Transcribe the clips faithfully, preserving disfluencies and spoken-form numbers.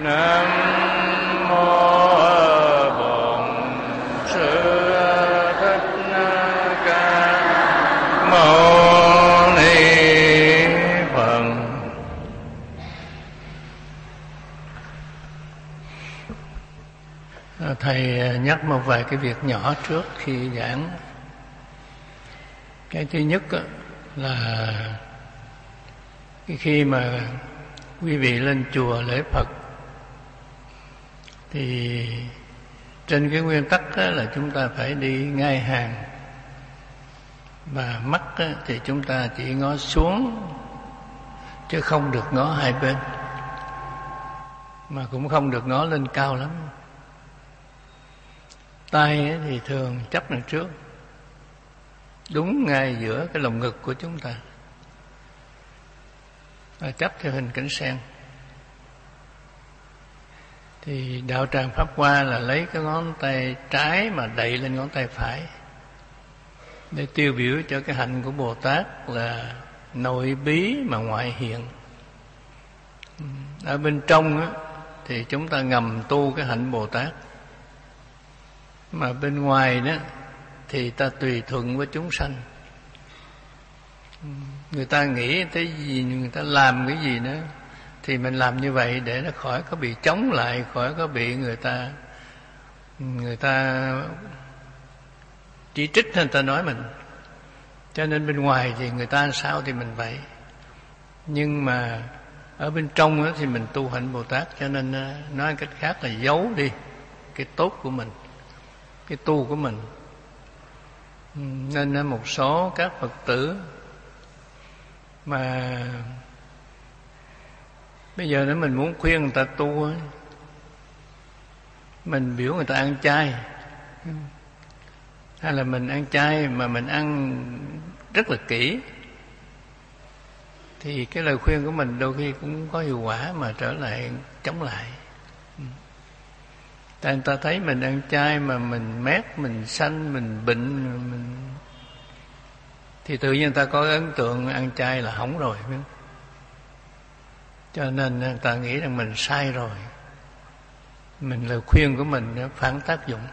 Nam mô Bổn Sư Thích Ca Mâu Ni Phật. Thầy nhắc một vài cái việc nhỏ trước khi giảng. Cái thứ nhất là khi mà quý vị lên chùa lễ Phật thì trên cái nguyên tắc là chúng ta phải đi ngay hàng, và mắt thì chúng ta chỉ ngó xuống chứ không được ngó hai bên, mà cũng không được ngó lên cao lắm. Tay thì thường chấp đằng trước, đúng ngay giữa cái lồng ngực của chúng ta, và chấp theo hình cánh sen. Thì đạo tràng Pháp Hoa là lấy cái ngón tay trái mà đậy lên ngón tay phải để tiêu biểu cho cái hạnh của Bồ Tát là nội bí mà ngoại hiện. Ở bên trong á, thì chúng ta ngầm tu cái hạnh Bồ Tát, mà bên ngoài đó thì ta tùy thuận với chúng sanh. Người ta nghĩ tới gì, người ta làm cái gì nữa thì mình làm như vậy để nó khỏi có bị chống lại, khỏi có bị người ta người ta chỉ trích hay người ta nói mình. Cho nên bên ngoài thì người ta sao thì mình vậy, nhưng mà ở bên trong đó thì mình tu hạnh Bồ Tát. Cho nên nói cách khác là giấu đi cái tốt của mình, cái tu của mình. Nên một số các Phật tử mà bây giờ nếu mình muốn khuyên người ta tu, mình biểu người ta ăn chay, hay là mình ăn chay mà mình ăn rất là kỹ, thì cái lời khuyên của mình đôi khi cũng có hiệu quả mà trở lại chống lại. Tại người ta thấy mình ăn chay mà mình mét, mình sanh, mình bệnh, mình... thì tự nhiên người ta có ấn tượng ăn chay là hỏng rồi. Cho nên người ta nghĩ rằng mình sai rồi, mình lời khuyên của mình nó phản tác dụng.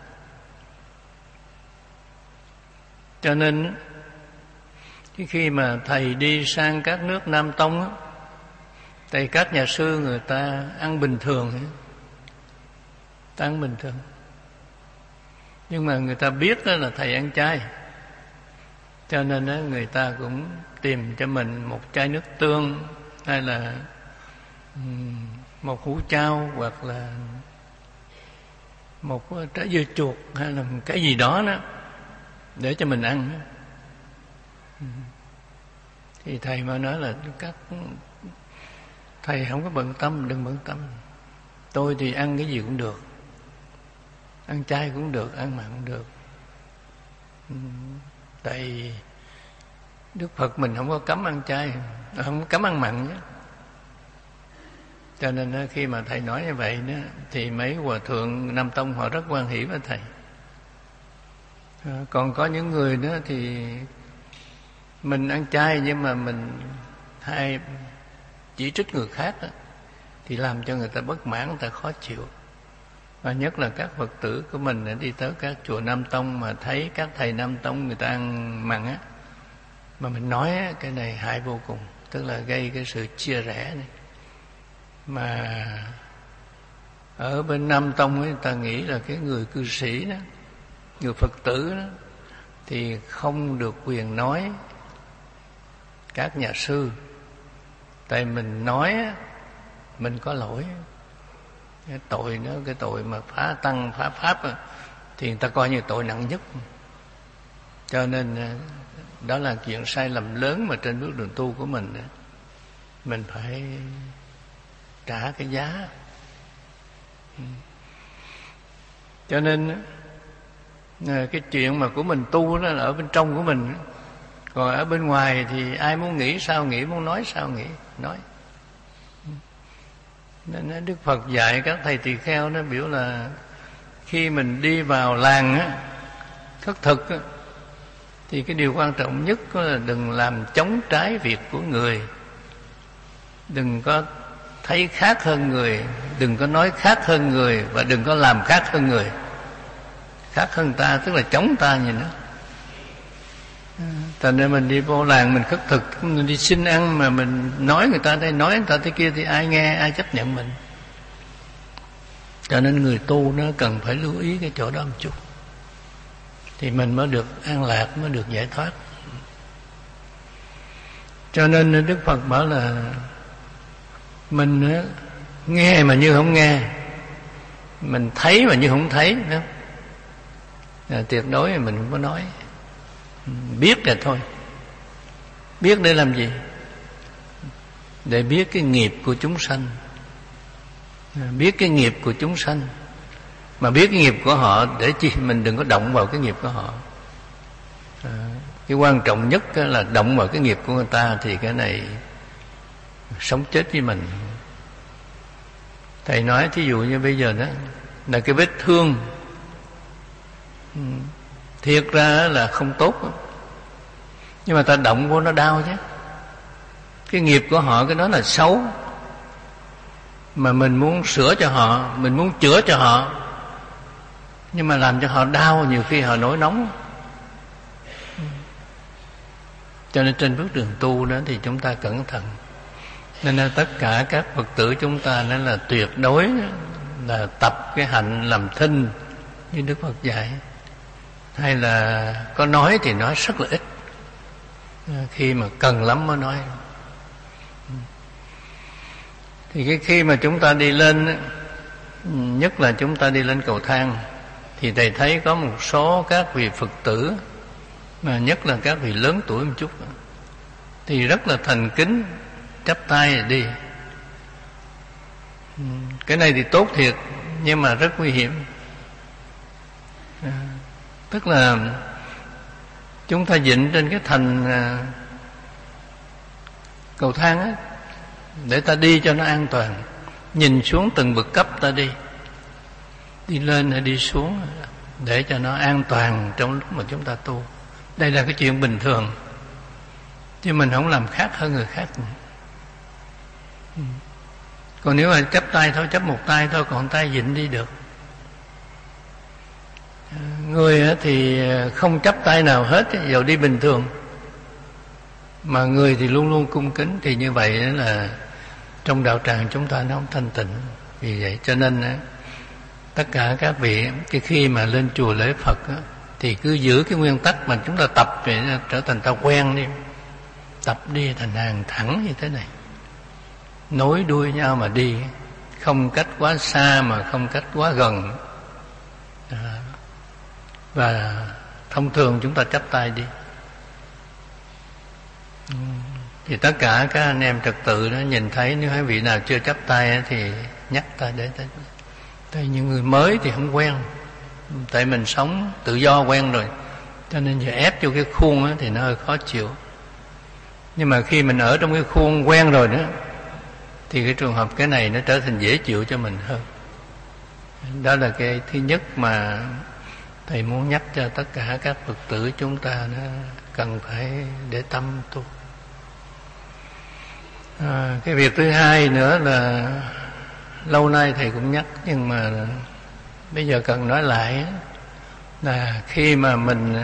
Cho nên khi mà thầy đi sang các nước Nam Tông, thì các nhà sư người ta ăn bình thường, ta ăn bình thường, nhưng mà người ta biết đó là thầy ăn chay, cho nên đó người ta cũng tìm cho mình một chai nước tương, hay là một hũ chao, hoặc là một trái dưa chuột, hay là cái gì đó đó để cho mình ăn. Thì thầy mà nói là các thầy không có bận tâm, đừng bận tâm. Tôi thì ăn cái gì cũng được, ăn chay cũng được, ăn mặn cũng được. Tại Đức Phật mình không có cấm ăn chay, không có cấm ăn mặn nhé. Cho nên khi mà thầy nói như vậy đó, thì mấy hòa thượng Nam Tông họ rất hoan hỷ với thầy. Còn có những người đó thì mình ăn chay nhưng mà mình hay chỉ trích người khác đó, thì làm cho người ta bất mãn, người ta khó chịu. Và nhất là các Phật tử của mình đi tới các chùa Nam Tông mà thấy các thầy Nam Tông người ta ăn mặn á, mà mình nói á, cái này hại vô cùng, tức là gây cái sự chia rẽ này. Mà ở bên Nam Tông ấy, người ta nghĩ là cái người cư sĩ đó, người Phật tử đó, thì không được quyền nói các nhà sư. Tại mình nói á, mình có lỗi, cái tội đó, cái tội mà phá tăng phá pháp á, thì người ta coi như tội nặng nhất. Cho nên đó là chuyện sai lầm lớn mà trên bước đường tu của mình đó, mình phải trả cái giá. Cho nên cái chuyện mà của mình tu đó là ở bên trong của mình, còn ở bên ngoài thì ai muốn nghĩ sao nghĩ, muốn nói sao nghĩ, nói. Nên Đức Phật dạy các thầy tỳ kheo nó biểu là khi mình đi vào làng á, khất thực á, thì cái điều quan trọng nhất là đừng làm chống trái việc của người, đừng có thấy khác hơn người, đừng có nói khác hơn người, và đừng có làm khác hơn người. Khác hơn ta tức là chống ta gì nữa. Thành ra mình đi vô làng mình khất thực, mình đi xin ăn mà mình nói người ta đây, nói người ta thế kia thì ai nghe, ai chấp nhận mình. Cho nên người tu nó cần phải lưu ý cái chỗ đó một chút, thì mình mới được an lạc, mới được giải thoát. Cho nên Đức Phật bảo là mình nghe mà như không nghe, mình thấy mà như không thấy nữa. À, tuyệt đối mình không có nói. Biết là thôi. Biết để làm gì? Để biết cái nghiệp của chúng sanh. À, biết cái nghiệp của chúng sanh. Mà biết cái nghiệp của họ để chi? Mình đừng có động vào cái nghiệp của họ. À, cái quan trọng nhất là động vào cái nghiệp của người ta thì cái này sống chết với mình. Thầy nói thí dụ như bây giờ đó là cái vết thương, thiệt ra là không tốt, nhưng mà ta động vô nó đau chứ. Cái nghiệp của họ cái đó là xấu, mà mình muốn sửa cho họ, mình muốn chữa cho họ, nhưng mà làm cho họ đau, nhiều khi họ nổi nóng. Cho nên trên bước đường tu đó thì chúng ta cẩn thận. Nên là tất cả các Phật tử chúng ta nên là tuyệt đối là tập cái hạnh làm thinh như Đức Phật dạy. Hay là có nói thì nói rất là ít, khi mà cần lắm mới nói. Thì cái khi mà chúng ta đi lên, nhất là chúng ta đi lên cầu thang, thì thầy thấy có một số các vị Phật tử, mà nhất là các vị lớn tuổi một chút, thì rất là thành kính, chắp tay đi. Cái này thì tốt thiệt, nhưng mà rất nguy hiểm. À, tức là chúng ta dựng trên cái thành à, cầu thang á, để ta đi cho nó an toàn, nhìn xuống từng bậc cấp ta đi, đi lên hay đi xuống, để cho nó an toàn trong lúc mà chúng ta tu. Đây là cái chuyện bình thường, chứ mình không làm khác hơn người khác. Còn nếu mà chấp tay thôi, chấp một tay thôi, còn tay vịn đi được. Người thì không chấp tay nào hết, giờ đi bình thường, mà người thì luôn luôn cung kính. Thì như vậy là trong đạo tràng chúng ta nó không thanh tịnh. Vì vậy cho nên tất cả các vị cái khi mà lên chùa lễ Phật thì cứ giữ cái nguyên tắc mà chúng ta tập để trở thành ta quen đi. Tập đi thành hàng thẳng như thế này, nối đuôi nhau mà đi, không cách quá xa mà không cách quá gần. À, và thông thường chúng ta chắp tay đi. Thì tất cả các anh em trật tự đó nhìn thấy, nếu hai vị nào chưa chắp tay thì nhắc ta để ta. Tại những người mới thì không quen, tại mình sống tự do quen rồi, cho nên giờ ép vô cái khuôn thì nó hơi khó chịu. Nhưng mà khi mình ở trong cái khuôn quen rồi đó, thì cái trường hợp cái này nó trở thành dễ chịu cho mình hơn. Đó là cái thứ nhất mà thầy muốn nhắc cho tất cả các Phật tử chúng ta nó cần phải để tâm tu. À, cái việc thứ hai nữa là lâu nay thầy cũng nhắc, nhưng mà bây giờ cần nói lại, là khi mà mình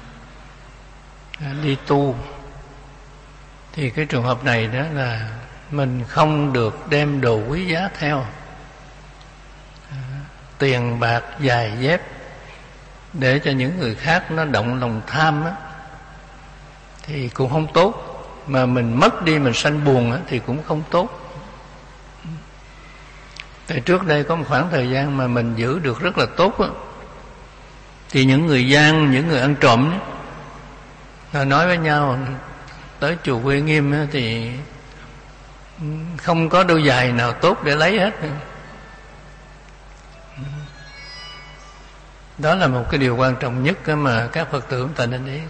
đi tu thì cái trường hợp này đó là mình không được đem đồ quý giá theo, à, tiền bạc, giày dép, để cho những người khác nó động lòng tham á, thì cũng không tốt. Mà mình mất đi mình sanh buồn á, thì cũng không tốt. Tại trước đây có một khoảng thời gian mà mình giữ được rất là tốt á, thì những người gian, những người ăn trộm đó, nói với nhau tới chùa Huệ Nghiêm á, thì không có đôi giày nào tốt để lấy hết. Đó là một cái điều quan trọng nhất mà các Phật tử chúng ta nên ý.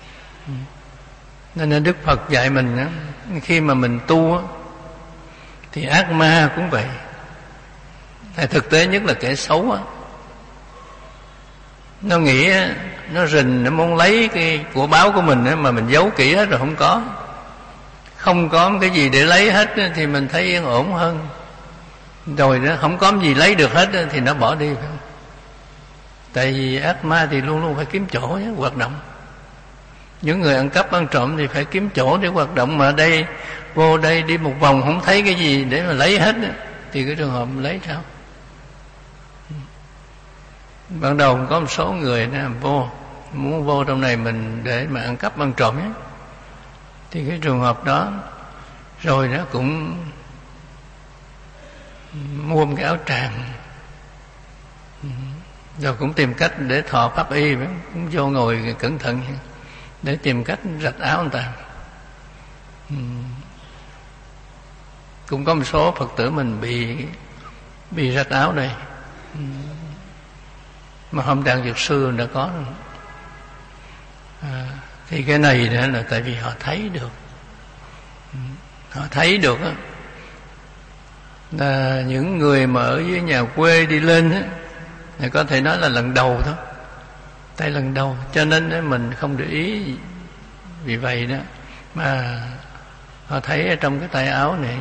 Nên Đức Phật dạy mình á, khi mà mình tu á, thì ác ma cũng vậy. Hay thực tế nhất là kẻ xấu á, nó nghĩ á, nó rình, nó muốn lấy cái của báo của mình á, mà mình giấu kỹ hết rồi không có. Không có cái gì để lấy hết á, thì mình thấy yên ổn hơn. rồi nó không có gì lấy được hết thì nó bỏ đi, phải không? Tại vì ác ma thì luôn luôn phải kiếm chỗ nhé, hoạt động. Những người ăn cắp ăn trộm thì phải kiếm chỗ để hoạt động, mà đây vô đây đi một vòng không thấy cái gì để mà lấy hết thì cái trường hợp lấy sao? Ban đầu có một số người đó vô muốn vô trong này mình để mà ăn cắp ăn trộm ấy, thì cái trường hợp đó rồi nó cũng mua một cái áo tràng, rồi cũng tìm cách để thọ pháp y, cũng vô ngồi cẩn thận để tìm cách rạch áo người ta. Cũng có một số Phật tử mình bị bị rạch áo đây, mà hôm Đặng Dược Sư đã có rồi. À, thì cái này đó là tại vì họ thấy được, họ thấy được đó, là những người mà ở dưới nhà quê đi lên á, thì có thể nói là lần đầu thôi, tại lần đầu cho nên mình không để ý. Vì vậy đó mà họ thấy ở trong cái tay áo này,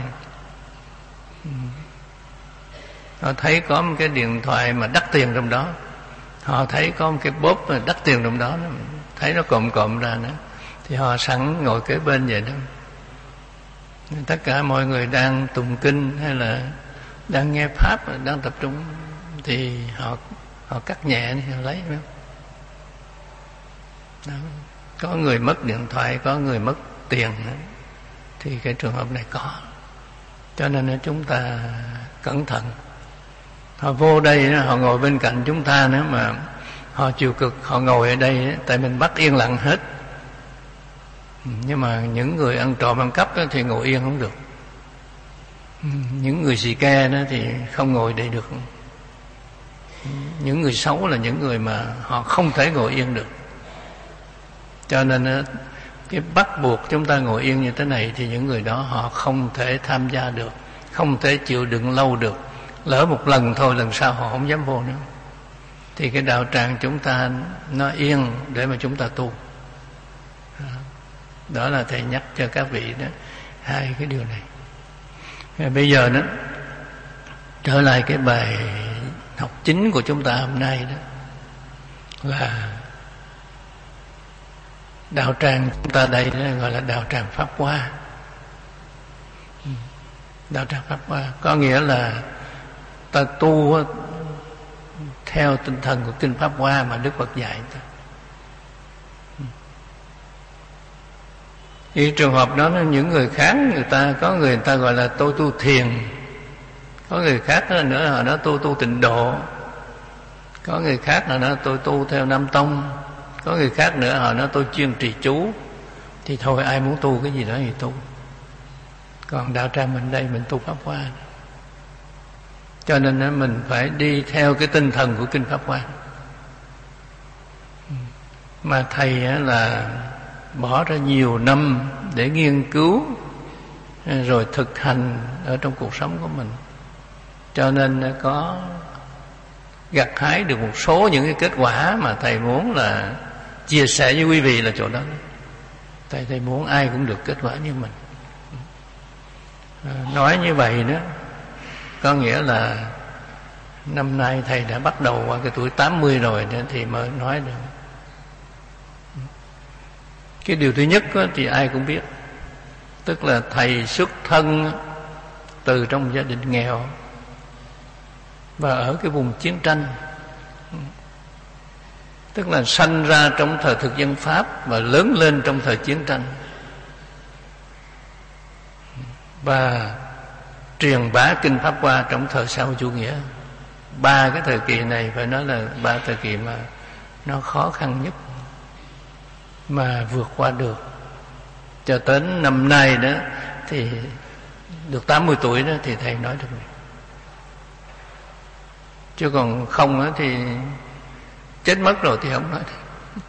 họ thấy có một cái điện thoại mà đắt tiền trong đó, họ thấy có một cái bóp mà đắt tiền trong đó, thấy nó cộm cộm ra nữa, thì họ sẵn ngồi kế bên vậy đó. Tất cả mọi người đang tụng kinh hay là đang nghe pháp, đang tập trung, thì họ họ cắt nhẹ thì họ lấy. Đó. Có người mất điện thoại, có người mất tiền nữa, thì cái trường hợp này có. Cho nên chúng ta cẩn thận. Họ vô đây họ ngồi bên cạnh chúng ta nữa, mà họ chịu cực họ ngồi ở đây tại mình bắt yên lặng hết. Nhưng mà những người ăn trộm ăn cắp thì ngồi yên không được. Những người xì ke đó thì không ngồi đây được. Những người xấu là những người mà họ không thể ngồi yên được. Cho nên cái bắt buộc chúng ta ngồi yên như thế này thì những người đó họ không thể tham gia được, không thể chịu đựng lâu được. Lỡ một lần thôi, lần sau họ không dám vô nữa. Thì cái đạo tràng chúng ta nó yên để mà chúng ta tu. Đó là thầy nhắc cho các vị đó hai cái điều này. Bây giờ đó trở lại cái bài học chính của chúng ta hôm nay đó, là đạo tràng chúng ta đây đó gọi là đạo tràng Pháp Hoa. Đạo tràng Pháp Hoa có nghĩa là ta tu theo tinh thần của kinh Pháp Hoa mà Đức Phật dạy ta. Thì trường hợp đó những người khác, người ta có người, người ta gọi là tôi tu thiền, có người khác nữa họ nói tôi tu tịnh độ, có người khác là nói tôi tu theo Nam Tông, có người khác nữa họ nói tôi chuyên trì chú. Thì thôi ai muốn tu cái gì đó thì tu. Còn đạo tràng mình đây mình tu Pháp Hoa, cho nên mình phải đi theo cái tinh thần của kinh Pháp Hoa. Mà thầy là bỏ ra nhiều năm để nghiên cứu rồi thực hành ở trong cuộc sống của mình, cho nên có gặt hái được một số những cái kết quả mà thầy muốn là chia sẻ với quý vị là chỗ đó. Thầy thầy muốn ai cũng được kết quả như mình. Nói như vậy đó có nghĩa là năm nay thầy đã bắt đầu qua cái tuổi tám mươi rồi thì mới nói được. Cái điều thứ nhất thì ai cũng biết, tức là thầy xuất thân từ trong gia đình nghèo và ở cái vùng chiến tranh, tức là sanh ra trong thời thực dân Pháp và lớn lên trong thời chiến tranh, và truyền bá kinh Pháp Hoa trong thời xã hội chủ nghĩa. Ba cái thời kỳ này phải nói là ba thời kỳ mà nó khó khăn nhất mà vượt qua được. Cho tới năm nay đó thì được tám mươi tuổi đó thì thầy nói được. Chứ còn không đó thì chết mất rồi thì không nói được.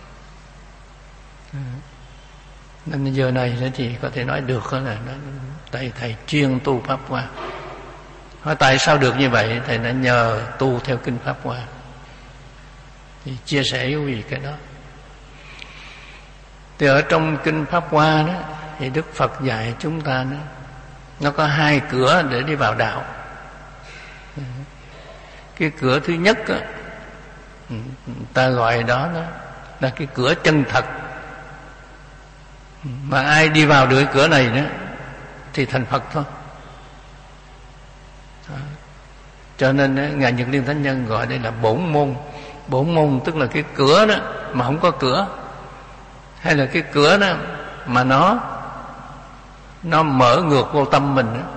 Nên giờ này đó thì có thể nói được là nó, tại thầy chuyên tu Pháp Hoa. Hỏi tại sao được như vậy? Thầy đã nhờ tu theo kinh Pháp Hoa. Thì chia sẻ với quý vị cái đó. Thì ở trong kinh Pháp Hoa đó thì Đức Phật dạy chúng ta đó, nó có hai cửa để đi vào đạo. Cái cửa thứ nhất á, ta gọi đó, đó là cái cửa chân thật. Mà ai đi vào được cái cửa này đó thì thành Phật thôi. Đó. Cho nên đó, Ngài Nhật Liên Thánh Nhân gọi đây là bổn môn. Bổn môn tức là cái cửa đó mà không có cửa, hay là cái cửa đó mà nó nó mở ngược vô tâm mình đó.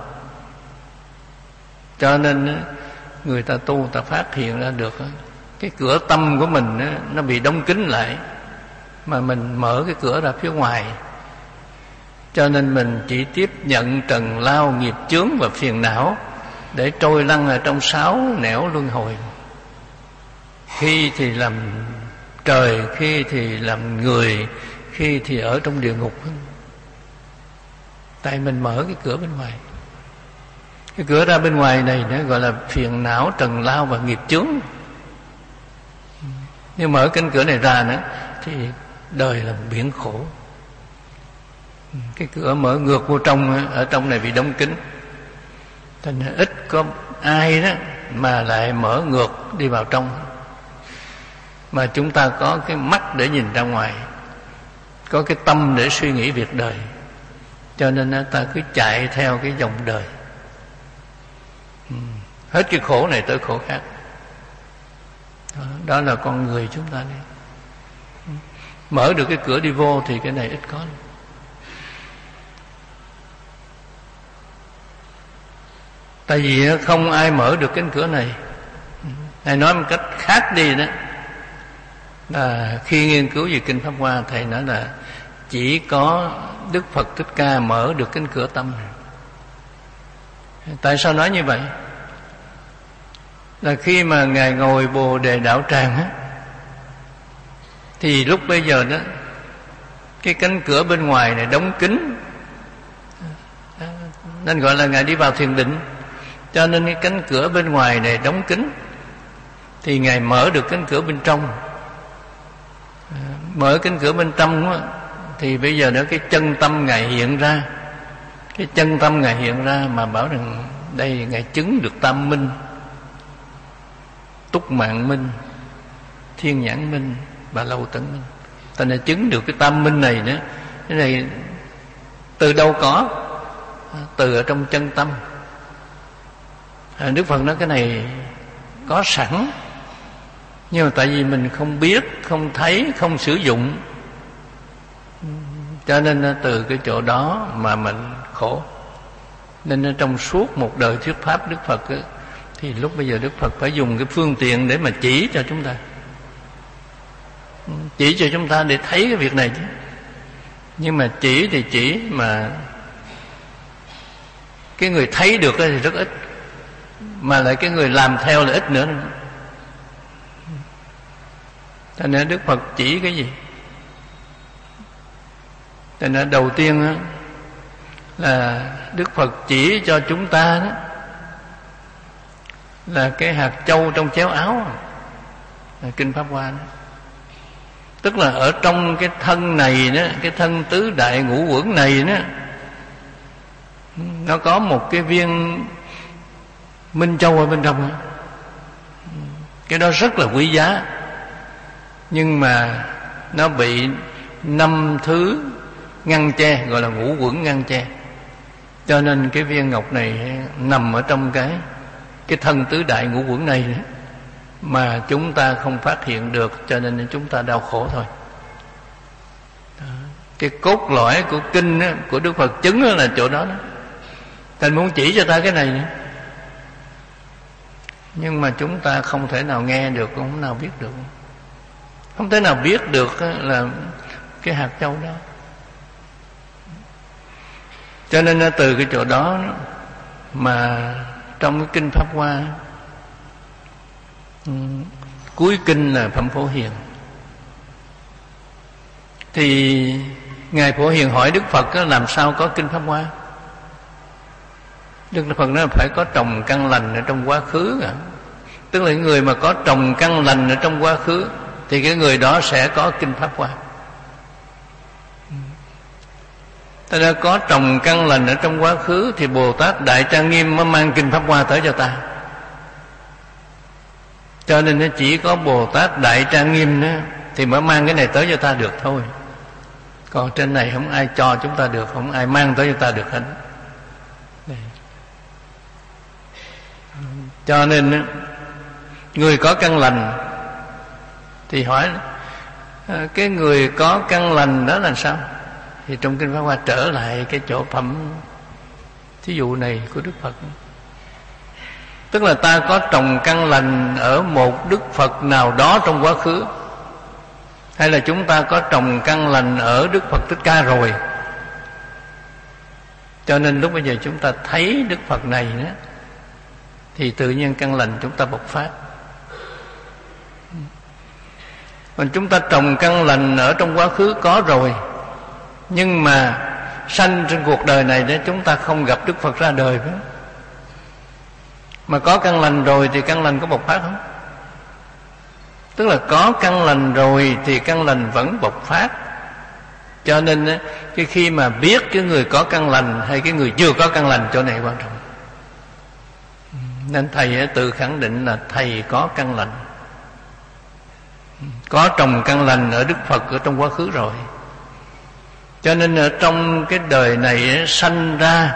Cho nên người ta tu, ta phát hiện ra được cái cửa tâm của mình đó, nó bị đóng kín lại, mà mình mở cái cửa ra phía ngoài. Cho nên mình chỉ tiếp nhận trần lao nghiệp chướng và phiền não để trôi lăn ở trong sáu nẻo luân hồi. Khi thì làm trời, khi thì làm người, khi thì ở trong địa ngục. Tại mình mở cái cửa bên ngoài. Cái cửa ra bên ngoài này nó gọi là phiền não, trần lao và nghiệp chướng. Nhưng mở cánh cửa này ra nữa thì đời là một biển khổ. Cái cửa mở ngược vô trong, ở trong này bị đóng kín, thành ra ít có ai đó mà lại mở ngược đi vào trong. Mà chúng ta có cái mắt để nhìn ra ngoài, có cái tâm để suy nghĩ việc đời, cho nên ta cứ chạy theo cái dòng đời. Hết cái khổ này tới khổ khác. Đó, đó là con người chúng ta đây. Mở được cái cửa đi vô thì cái này ít có. Tại vì không ai mở được cánh cửa này. Thầy nói một cách khác đi đó, là khi nghiên cứu về Kinh Pháp Hoa, thầy nói là chỉ có Đức Phật Thích Ca mở được cánh cửa tâm này. Tại sao nói như vậy? Là khi mà Ngài ngồi Bồ Đề Đạo Tràng á, thì lúc bây giờ đó cái cánh cửa bên ngoài này đóng kín, nên gọi là Ngài đi vào thiền định. Cho nên cái cánh cửa bên ngoài này đóng kín, thì Ngài mở được cánh cửa bên trong. Mở cánh cửa bên trong á, thì bây giờ đó cái chân tâm Ngài hiện ra. Cái chân tâm Ngài hiện ra mà bảo rằng đây Ngài chứng được tam minh: Túc Mạng Minh, Thiên Nhãn Minh và Lâu Tấn Minh. Ta đã chứng được cái tam minh này nữa. Cái này từ đâu có? Từ ở trong chân tâm. Đức Phật nói cái này có sẵn, nhưng mà tại vì mình không biết, không thấy, không sử dụng, cho nên từ cái chỗ đó mà mình khổ. Nên trong suốt một đời thuyết pháp Đức Phật ấy, thì lúc bây giờ Đức Phật phải dùng cái phương tiện để mà chỉ cho chúng ta, chỉ cho chúng ta để thấy cái việc này chứ. Nhưng mà chỉ thì chỉ, mà cái người thấy được thì rất ít, mà lại cái người làm theo là ít nữa. Cho nên Đức Phật chỉ cái gì? Cho nên đầu tiên đó, là Đức Phật chỉ cho chúng ta đó là cái hạt châu trong chéo áo, là Kinh Pháp Hoa đó. Tức là ở trong cái thân này đó, cái thân tứ đại ngũ uẩn này đó, nó có một cái viên minh châu ở bên trong đó. Cái đó rất là quý giá, nhưng mà nó bị năm thứ ngăn che, gọi là ngũ uẩn ngăn che. Cho nên cái viên ngọc này nằm ở trong cái cái thân tứ đại ngũ uẩn này đó, mà chúng ta không phát hiện được, cho nên chúng ta đau khổ thôi. Đó. Cái cốt lõi của kinh đó, của Đức Phật chứng đó là chỗ đó đó. Thầy muốn chỉ cho ta cái này nữa, nhưng mà chúng ta không thể nào nghe được, không thể nào biết được, không thể nào biết được là cái hạt châu đó. Cho nên từ cái chỗ đó mà trong cái Kinh Pháp Hoa, cuối kinh là Phẩm Phổ Hiền, thì Ngài Phổ Hiền hỏi Đức Phật làm sao có Kinh Pháp Hoa. Đức Phật nói phải có trồng căn lành ở trong quá khứ à. Tức là người mà có trồng căn lành ở trong quá khứ thì cái người đó sẽ có Kinh Pháp Hoa. Ta đã có trồng căn lành ở trong quá khứ thì Bồ Tát Đại Trang Nghiêm mới mang Kinh Pháp Hoa tới cho ta. Cho nên nó chỉ có Bồ Tát Đại Trang Nghiêm đó thì mới mang cái này tới cho ta được thôi. Còn trên này không ai cho chúng ta được, không ai mang tới cho ta được hết. Cho nên người có căn lành thì hỏi cái người có căn lành đó là sao? Thì trong Kinh Pháp Hoa trở lại cái chỗ phẩm thí dụ này của Đức Phật. Tức là ta có trồng căn lành ở một Đức Phật nào đó trong quá khứ, hay là chúng ta có trồng căn lành ở Đức Phật Thích Ca rồi. Cho nên lúc bây giờ chúng ta thấy Đức Phật này đó, thì tự nhiên căn lành chúng ta bộc phát. Còn chúng ta trồng căn lành ở trong quá khứ có rồi, nhưng mà sanh trên cuộc đời này để chúng ta không gặp Đức Phật ra đời phải. Mà có căn lành rồi thì căn lành có bộc phát không? Tức là có căn lành rồi thì căn lành vẫn bộc phát. Cho nên cái khi mà biết cái người có căn lành hay cái người chưa có căn lành, chỗ này quan trọng. Nên thầy tự khẳng định là thầy có căn lành, có trồng căn lành ở Đức Phật ở trong quá khứ rồi. Cho nên ở trong cái đời này sanh ra,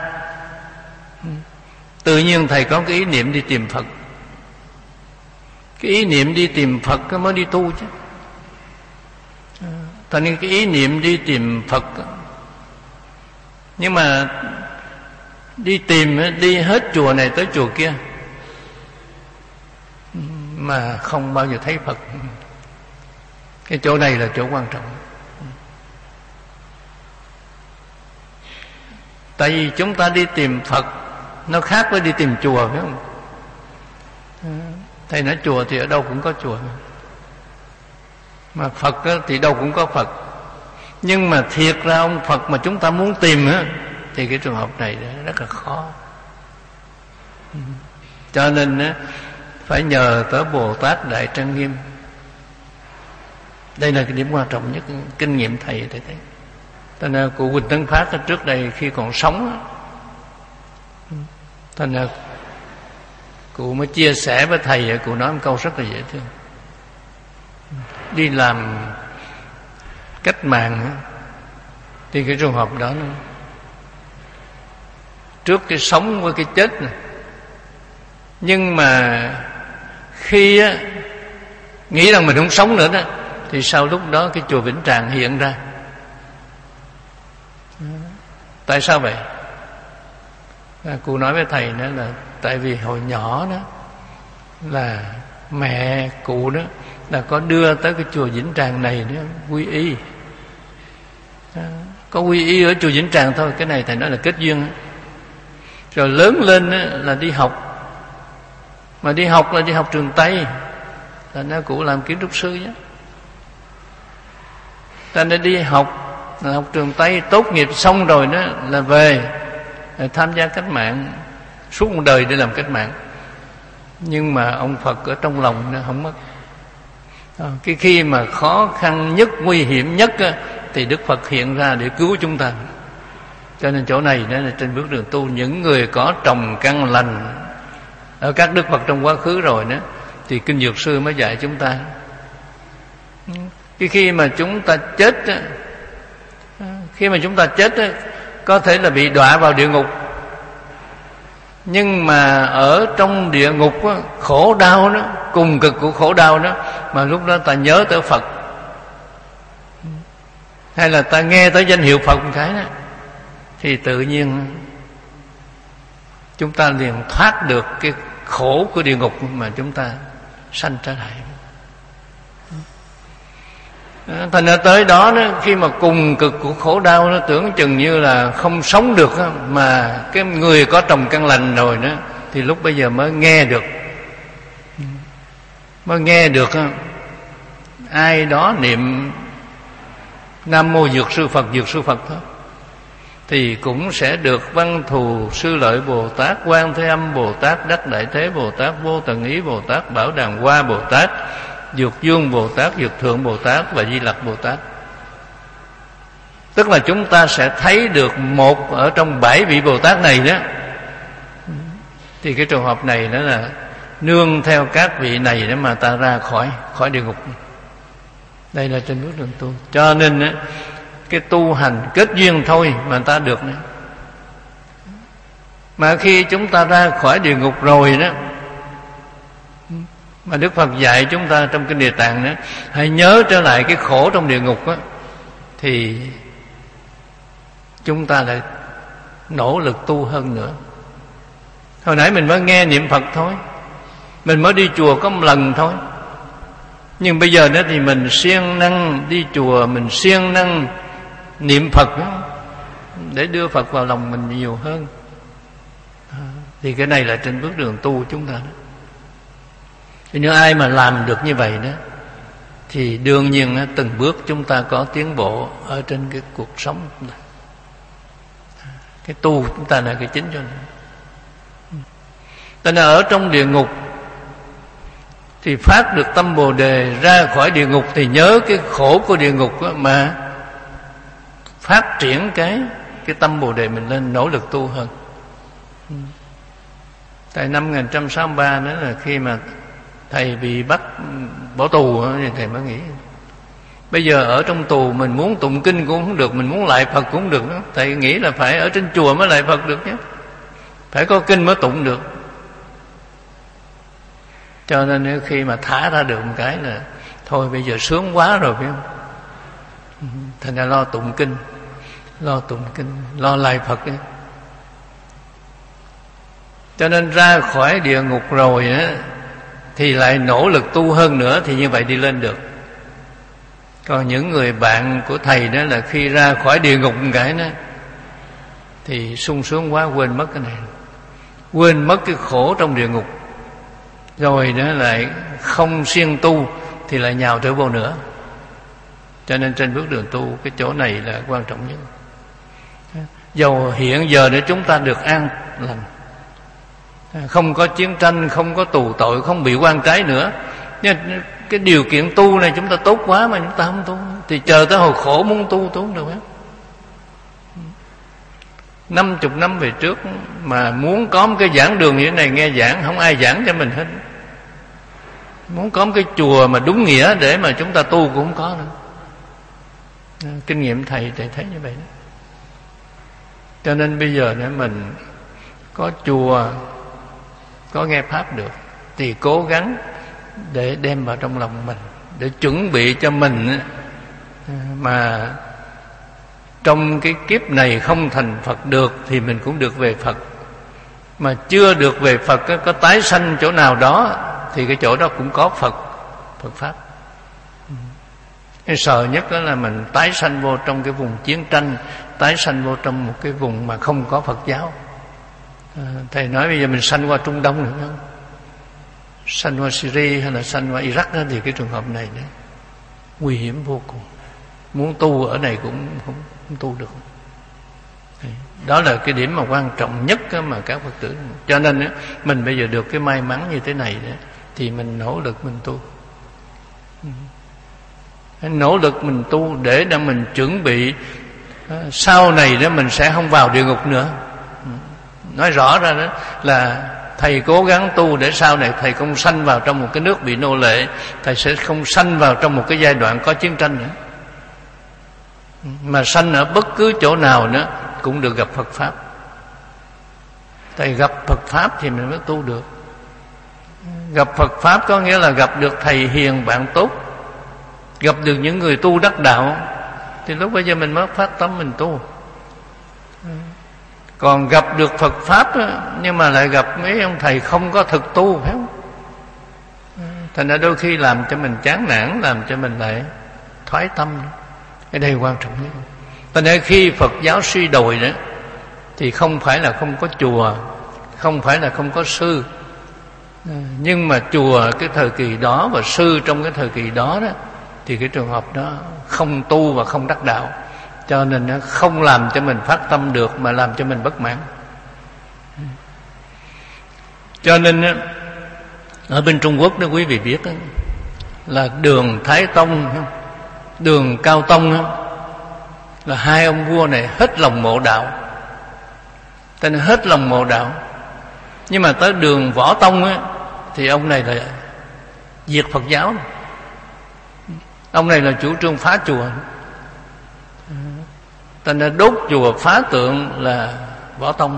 tự nhiên thầy có cái ý niệm đi tìm Phật. Cái ý niệm đi tìm Phật mới đi tu chứ. Cho nên cái ý niệm đi tìm Phật, nhưng mà đi tìm, đi hết chùa này tới chùa kia mà không bao giờ thấy Phật. Cái chỗ này là chỗ quan trọng. Tại vì chúng ta đi tìm Phật nó khác với đi tìm chùa, phải không? Thầy nói chùa thì ở đâu cũng có chùa, mà Phật thì đâu cũng có Phật. Nhưng mà thiệt ra ông Phật mà chúng ta muốn tìm thì cái trường hợp này rất là khó. Cho nên phải nhờ tới Bồ Tát Đại Trang Nghiêm. Đây là cái điểm quan trọng nhất, kinh nghiệm thầy thầy thấy. Thành ra cụ Quỳnh Tấn Phát trước đây khi còn sống, thành ra cụ mới chia sẻ với thầy, cụ nói một câu rất là dễ thương. Đi làm cách mạng thì cái trường hợp đó nó, trước cái sống với cái chết này, nhưng mà khi á, nghĩ rằng mình không sống nữa đó, thì sau lúc đó cái chùa Vĩnh Tràng hiện ra. Tại sao vậy? À, cô nói với thầy đó là tại vì hồi nhỏ đó là mẹ cụ đó là có đưa tới cái chùa Vĩnh Tràng này đó quy y. À, có quy y ở chùa Vĩnh Tràng thôi. Cái này thầy nói là kết duyên. Rồi lớn lên đó, là đi học. Mà đi học là đi học trường Tây. Thành ra cụ làm kiến trúc sư nhé. Thành ra đi học, học trường Tây, tốt nghiệp xong rồi đó là về tham gia cách mạng, suốt một đời để làm cách mạng. Nhưng mà ông Phật ở trong lòng nó không mất. Cái khi mà khó khăn nhất, nguy hiểm nhất thì Đức Phật hiện ra để cứu chúng ta. Cho nên chỗ này đó là trên bước đường tu, những người có trồng căn lành ở các Đức Phật trong quá khứ rồi đó, thì Kinh Dược Sư mới dạy chúng ta. Cái khi mà chúng ta chết, khi mà chúng ta chết có thể là bị đọa vào địa ngục, nhưng mà ở trong địa ngục khổ đau đó, cùng cực của khổ đau đó, mà lúc đó ta nhớ tới Phật, hay là ta nghe tới danh hiệu Phật một cái đó, thì tự nhiên chúng ta liền thoát được cái khổ của địa ngục mà chúng ta sanh trở lại. Thành ra tới đó, đó khi mà cùng cực của khổ đau nó tưởng chừng như là không sống được đó, mà cái người có trồng căn lành rồi đó, thì lúc bây giờ mới nghe được, mới nghe được đó, ai đó niệm Nam Mô Dược Sư Phật, Dược Sư Phật thôi, thì cũng sẽ được Văn Thù Sư Lợi Bồ Tát, Quan Thế Âm Bồ Tát, Đắc Đại Thế Bồ Tát, Vô Tận Ý Bồ Tát, Bảo Đàn Hoa Bồ Tát, Dược Dương Bồ Tát, Dược Thượng Bồ Tát và Di Lặc Bồ Tát. Tức là chúng ta sẽ thấy được một ở trong bảy vị Bồ Tát này đó. Thì cái trường hợp này đó là nương theo các vị này để mà ta ra khỏi khỏi địa ngục. Đây là trên bước đường tu. Cho nên á, cái tu hành kết duyên thôi mà ta được nữa. Mà khi chúng ta ra khỏi địa ngục rồi đó, mà Đức Phật dạy chúng ta trong kinh Địa Tạng đó, hãy nhớ trở lại cái khổ trong địa ngục đó, thì chúng ta lại nỗ lực tu hơn nữa. Hồi nãy mình mới nghe niệm Phật thôi, mình mới đi chùa có một lần thôi, nhưng bây giờ đó thì mình siêng năng đi chùa, mình siêng năng niệm Phật đó, để đưa Phật vào lòng mình nhiều hơn. Thì cái này là trên bước đường tu chúng ta đó. Thì nếu ai mà làm được như vậy đó, thì đương nhiên từng bước chúng ta có tiến bộ ở trên cái cuộc sống này. Cái tu chúng ta là cái chính cho nên. Cho nên ở trong địa ngục thì phát được tâm Bồ Đề, ra khỏi địa ngục thì nhớ cái khổ của địa ngục đó, mà phát triển cái cái tâm Bồ Đề mình lên, nỗ lực tu hơn. Tại năm một nghìn chín trăm sáu mươi ba đó là khi mà thầy bị bắt bỏ tù thì thầy mới nghĩ bây giờ ở trong tù mình muốn tụng kinh cũng không được, mình muốn lại Phật cũng không được đó. Thầy nghĩ là phải ở trên chùa mới lại Phật được nhé, phải có kinh mới tụng được. Cho nên khi mà thả ra được một cái là thôi bây giờ sướng quá rồi, phải không? Thành ra lo tụng kinh, lo tụng kinh, lo lại Phật ấy. Cho nên ra khỏi địa ngục rồi á, thì lại nỗ lực tu hơn nữa, thì như vậy đi lên được. Còn những người bạn của thầy đó là khi ra khỏi địa ngục một cái đó thì sung sướng quá, quên mất cái này, quên mất cái khổ trong địa ngục, rồi đó lại không siêng tu thì lại nhào trở vô nữa. Cho nên trên bước đường tu cái chỗ này là quan trọng nhất. Dầu hiện giờ để chúng ta được an lành, không có chiến tranh, không có tù tội, không bị oan trái nữa, nhưng cái điều kiện tu này chúng ta tốt quá mà chúng ta không tu, thì chờ tới hồi khổ muốn tu tu được hết. Năm chục năm về trước mà muốn có một cái giảng đường như thế này nghe giảng, không ai giảng cho mình hết. Muốn có một cái chùa mà đúng nghĩa để mà chúng ta tu cũng không có nữa. Kinh nghiệm thầy thầy thấy như vậy đó. Cho nên bây giờ nếu mình có chùa, có nghe Pháp được, thì cố gắng để đem vào trong lòng mình, để chuẩn bị cho mình mà trong cái kiếp này không thành Phật được thì mình cũng được về Phật. Mà chưa được về Phật, có tái sanh chỗ nào đó thì cái chỗ đó cũng có Phật, Phật Pháp. Cái sợ nhất đó là mình tái sanh vô trong cái vùng chiến tranh, tái sanh vô trong một cái vùng mà không có Phật giáo. À, thầy nói bây giờ mình sanh qua Trung Đông nữa không? Sanh qua Syria hay là sanh qua Iraq đó, thì cái trường hợp này đó, nguy hiểm vô cùng. Muốn tu ở này cũng không, không tu được. Đó là cái điểm mà quan trọng nhất mà các Phật tử. Cho nên mình bây giờ được cái may mắn như thế này đó, thì mình nỗ lực mình tu, nỗ lực mình tu để để mình chuẩn bị sau này đó mình sẽ không vào địa ngục nữa. Nói rõ ra đó là thầy cố gắng tu để sau này thầy không sanh vào trong một cái nước bị nô lệ, thầy sẽ không sanh vào trong một cái giai đoạn có chiến tranh nữa, mà sanh ở bất cứ chỗ nào nữa cũng được gặp Phật Pháp. Thầy gặp Phật Pháp thì mình mới tu được. Gặp Phật Pháp có nghĩa là gặp được thầy hiền bạn tốt, gặp được những người tu đắc đạo, thì lúc bây giờ mình mới phát tâm mình tu. Còn gặp được Phật Pháp đó, nhưng mà lại gặp mấy ông thầy không có thực tu, phải không? Thành ra đôi khi làm cho mình chán nản, làm cho mình lại thoái tâm. Cái đây quan trọng nhất. Thành ra khi Phật giáo suy đồi đó, thì không phải là không có chùa, không phải là không có sư, nhưng mà chùa cái thời kỳ đó và sư trong cái thời kỳ đó đó, thì cái trường hợp đó không tu và không đắc đạo, cho nên nó không làm cho mình phát tâm được, mà làm cho mình bất mãn. Cho nên ở bên Trung Quốc đó quý vị biết đó, là đường Thái Tông, đường Cao Tông là hai ông vua này hết lòng mộ đạo, tên hết lòng mộ đạo. Nhưng mà tới đường Võ Tông á, thì ông này là diệt Phật giáo. Ông này là chủ trương phá chùa. Thành ra đốt chùa phá tượng là Võ Tông.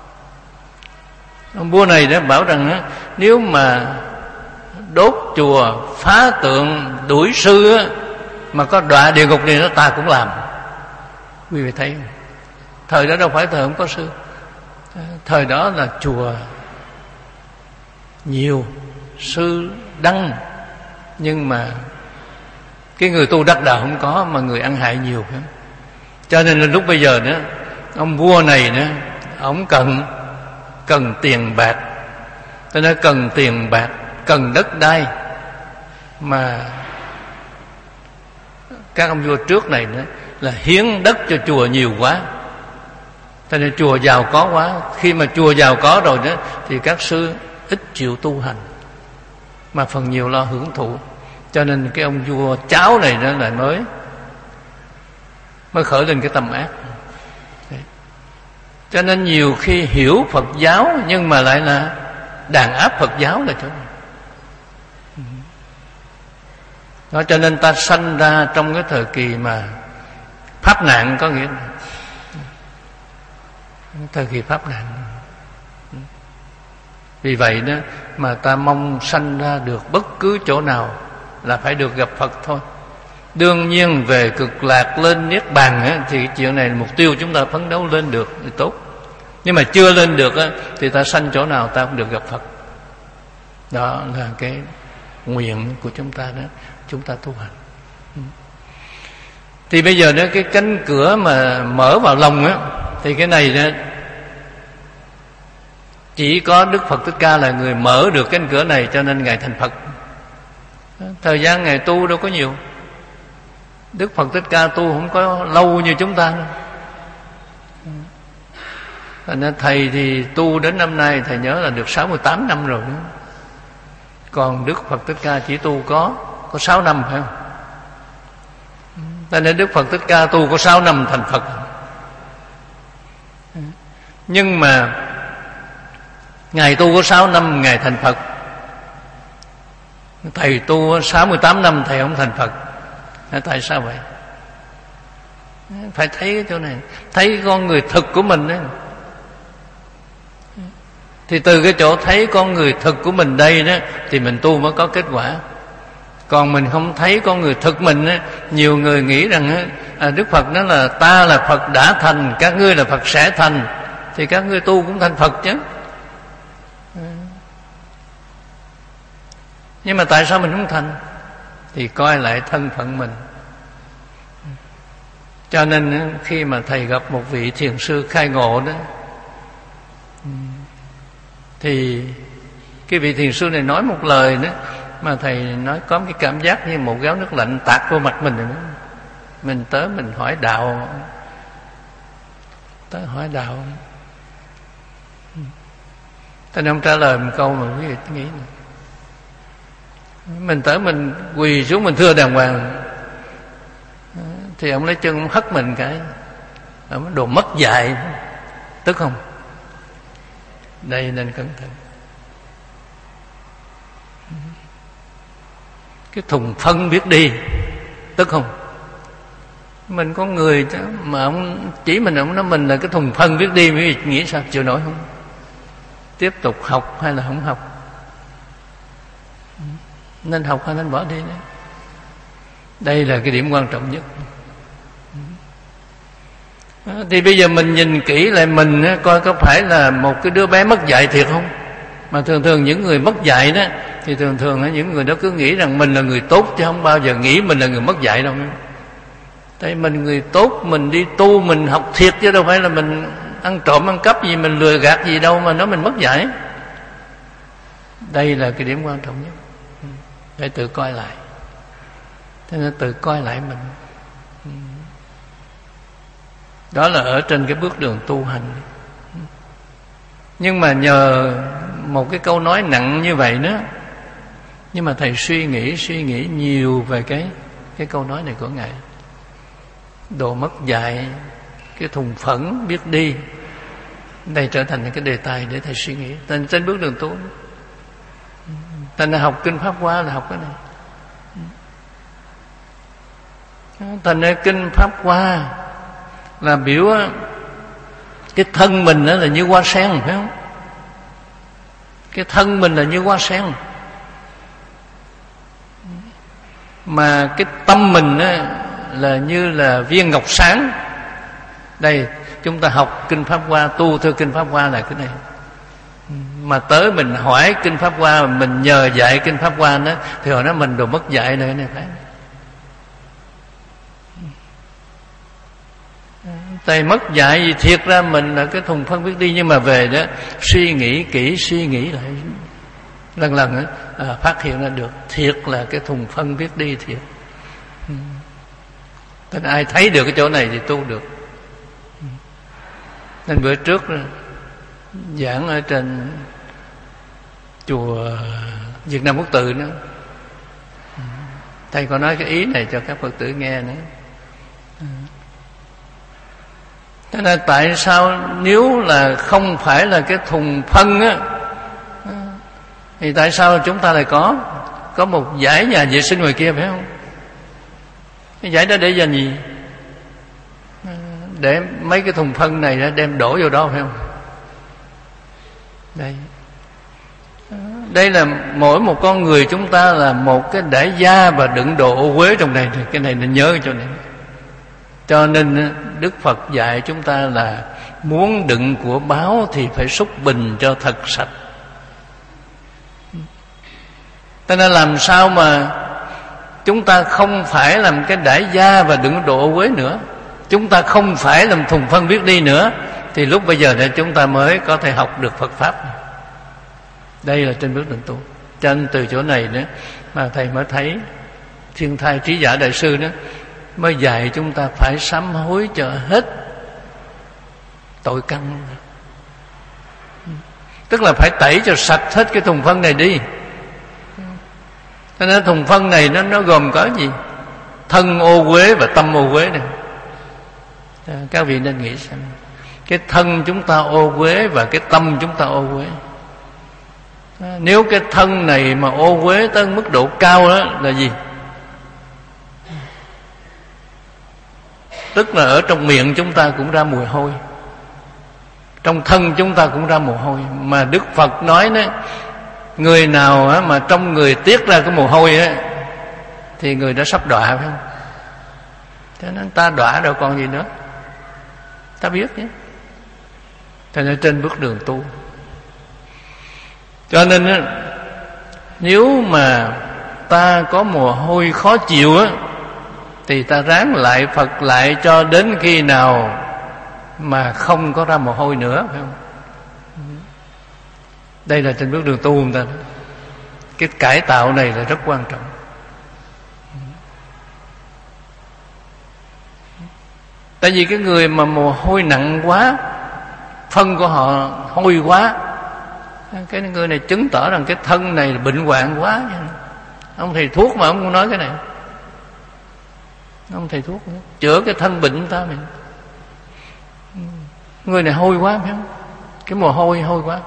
Ông vua này đã bảo rằng á, nếu mà đốt chùa phá tượng đuổi sư á, mà có đọa địa ngục này nó ta cũng làm. Quý vị thấy, thời đó đâu phải thời không có sư. Thời đó là chùa nhiều, sư đăng, nhưng mà cái người tu đắc đạo không có, mà người ăn hại nhiều. Cho nên là lúc bây giờ nữa, ông vua này nữa, ông cần cần tiền bạc, cho nên cần tiền bạc, cần đất đai, mà các ông vua trước này nữa là hiến đất cho chùa nhiều quá, cho nên chùa giàu có quá. Khi mà chùa giàu có rồi đó thì các sư ít chịu tu hành, mà phần nhiều lo hưởng thụ. Cho nên cái ông vua cháu này đó lại mới mới khởi lên cái tâm ác. Cho nên nhiều khi hiểu Phật giáo nhưng mà lại là đàn áp Phật giáo là chỗ này. Đó, cho nên ta sanh ra trong cái thời kỳ mà pháp nạn, có nghĩa là thời kỳ pháp nạn. Vì vậy đó mà ta mong sanh ra được bất cứ chỗ nào là phải được gặp Phật thôi. Đương nhiên về cực lạc lên niết bàn á, thì chuyện này là mục tiêu chúng ta phấn đấu lên được thì tốt. Nhưng mà chưa lên được á, thì ta sanh chỗ nào ta cũng được gặp Phật. Đó là cái nguyện của chúng ta đó, chúng ta tu hành. Thì bây giờ đó cái cánh cửa mà mở vào lòng á, thì cái này đó chỉ có Đức Phật Thích Ca là người mở được cánh cửa này, cho nên Ngài thành Phật. Thời gian Ngài tu đâu có nhiều. Đức Phật Thích Ca tu không có lâu như chúng ta đâu. Nên thầy thì tu đến năm nay thầy nhớ là được sáu mươi tám năm rồi đó. Còn Đức Phật Thích Ca chỉ tu có có sáu năm, phải không? Cho nên Đức Phật Thích Ca tu có sáu năm thành Phật. Nhưng mà Ngài tu có sáu năm Ngài thành Phật. Thầy tu sáu mươi tám năm thầy không thành Phật. Tại sao vậy? Phải thấy cái chỗ này, thấy con người thực của mình đó. Thì từ cái chỗ thấy con người thực của mình đây đó thì mình tu mới có kết quả. Còn mình không thấy con người thực mình á, nhiều người nghĩ rằng á, Đức Phật nói là ta là Phật đã thành, các ngươi là Phật sẽ thành, thì các ngươi tu cũng thành Phật chứ. Nhưng mà tại sao mình không thành? Thì coi lại thân phận mình. Cho nên khi mà thầy gặp một vị thiền sư khai ngộ đó, thì cái vị thiền sư này nói một lời đó mà thầy nói có cái cảm giác như một gáo nước lạnh tạt vô mặt mình rồi đó. Mình tới mình hỏi đạo, tới hỏi đạo, thế nên ông trả lời một câu mà quý vị nghĩ này. Mình tới mình quỳ xuống mình thưa đàng hoàng, thì ông lấy chân ông hất mình cái, ông đồ mất dạy, tức không? Đây nên cẩn thận. Cái thùng phân biết đi, tức không? Mình có người đó, mà ông chỉ mình, ông nói mình là cái thùng phân biết đi, quý vị nghĩ sao? Chịu nổi không? Tiếp tục học hay là không học? Nên học hay nên bỏ đi đấy. Đây là cái điểm quan trọng nhất. Thì bây giờ mình nhìn kỹ lại mình coi có phải là một cái đứa bé mất dạy thiệt không? Mà thường thường những người mất dạy đó thì thường thường những người đó cứ nghĩ rằng mình là người tốt, chứ không bao giờ nghĩ mình là người mất dạy đâu. Tại mình người tốt, mình đi tu, mình học thiệt, chứ đâu phải là mình ăn trộm ăn cắp gì, mình lừa gạt gì đâu mà nói mình mất dạy. Đây là cái điểm quan trọng nhất. Phải tự coi lại. Thế nên tự coi lại mình. Đó là ở trên cái bước đường tu hành. Nhưng mà nhờ một cái câu nói nặng như vậy nữa, nhưng mà thầy suy nghĩ suy nghĩ nhiều về cái cái câu nói này của Ngài. Đồ mất dạy, cái thùng phẫn biết đi. Đây trở thành cái đề tài để thầy suy nghĩ trên, trên bước đường tu. Thành ra học kinh Pháp Hoa là học cái này. Thành ra kinh Pháp Hoa là biểu cái thân mình đó là như hoa sen, phải không? Cái thân mình là như hoa sen, mà cái tâm mình đó là như là viên ngọc sáng. Đây, chúng ta học kinh Pháp Hoa, tu theo kinh Pháp Hoa là cái này. Mà tới mình hỏi kinh Pháp Hoa, mình nhờ dạy kinh Pháp Hoa đó, thì họ nói mình đồ mất dạy này này phải. Thầy mất dạy gì, thiệt ra mình là cái thùng phân biết đi. Nhưng mà về đó suy nghĩ kỹ, suy nghĩ lại lần lần đó, à, phát hiện ra được thiệt là cái thùng phân biết đi thiệt. Nên ai thấy được cái chỗ này thì tu được. Nên bữa trước giảng ở trên chùa Việt Nam Quốc Tự nữa, thầy có nói cái ý này cho các Phật tử nghe nữa. Thế nên tại sao nếu là không phải là cái thùng phân á, thì tại sao chúng ta lại có có một dãy nhà vệ sinh ngoài kia, phải không? Cái dãy đó để dành gì? Để mấy cái thùng phân này đó đem đổ vô đó, phải không? Đây, đây là mỗi một con người chúng ta là một cái đải da và đựng đồ ô uế trong này. Cái này nên nhớ cho này. Cho nên Đức Phật dạy chúng ta là muốn đựng của báo thì phải xúc bình cho thật sạch. Cho nên làm sao mà chúng ta không phải làm cái đải da và đựng đồ ô uế nữa, chúng ta không phải làm thùng phân biết đi nữa, thì lúc bây giờ để chúng ta mới có thể học được Phật Pháp. Đây là trên bước đường tu. Cho nên từ chỗ này nữa mà thầy mới thấy Thiên Thai Trí Giả Đại Sư đó mới dạy chúng ta phải sám hối cho hết tội căn. Tức là phải tẩy cho sạch hết cái thùng phân này đi. Cho nên thùng phân này nó, nó gồm có gì? Thân ô uế và tâm ô uế này. Các vị nên nghĩ xem, cái thân chúng ta ô uế và cái tâm chúng ta ô uế. Nếu cái thân này mà ô uế tới mức độ cao đó là gì? Tức là ở trong miệng chúng ta cũng ra mùi hôi, trong thân chúng ta cũng ra mồ hôi. Mà Đức Phật nói đó, người nào mà trong người tiết ra cái mồ hôi á, thì người đó sắp đọa, phải không? Cho nên ta đọa đâu còn gì nữa, ta biết nhé. Cho nên trên bước đường tu, cho nên á, nếu mà ta có mồ hôi khó chịu á, thì ta ráng lại Phật lại cho đến khi nào mà không có ra mồ hôi nữa, phải không? Đây là trên bước đường tu người ta. Cái cải tạo này là rất quan trọng. Tại vì cái người mà mồ hôi nặng quá, phân của họ hôi quá, cái người này chứng tỏ rằng cái thân này là bệnh hoạn quá. Ông thầy thuốc mà ông cũng nói cái này. Ông thầy thuốc chữa cái thân bệnh ta mình. Người này hôi quá, phải không? Cái mồ hôi hôi quá.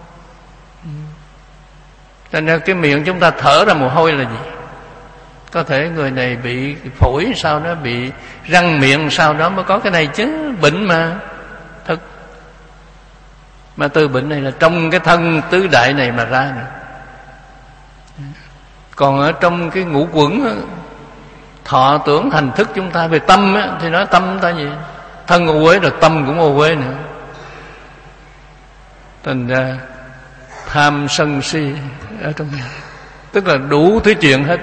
Cho nên cái miệng chúng ta thở ra mồ hôi là gì? Có thể người này bị phổi sao đó, bị răng miệng sao đó mới có cái này chứ. Bệnh mà thật. Mà từ bệnh này là trong cái thân tứ đại này mà ra nữa. Còn ở trong cái ngũ quẩn, thọ tưởng hành thức chúng ta về tâm á, thì nói tâm chúng ta gì? Thân ô uế rồi tâm cũng ô uế nữa. Thành ra tham sân si ở trong này, tức là đủ thứ chuyện hết.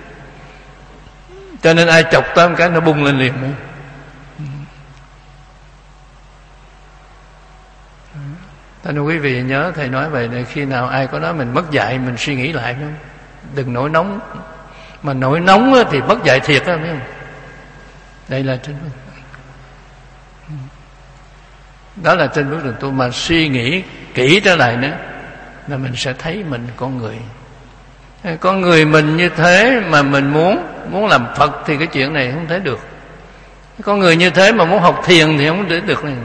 Cho nên ai chọc tới một cái nó bung lên liền nữa. Cho nên quý vị nhớ thầy nói vậy này, khi nào ai có nói mình mất dạy, mình suy nghĩ lại nữa. Đừng nổi nóng. Mà nổi nóng thì mất dạy thiệt đó, biết không? Đây là trên bước. Đó là trên bước đường tu. Mà suy nghĩ kỹ trở lại nữa là mình sẽ thấy mình con người. Con người mình như thế mà mình muốn muốn làm Phật thì cái chuyện này không thể được. Con người như thế mà muốn học thiền thì không thể được này.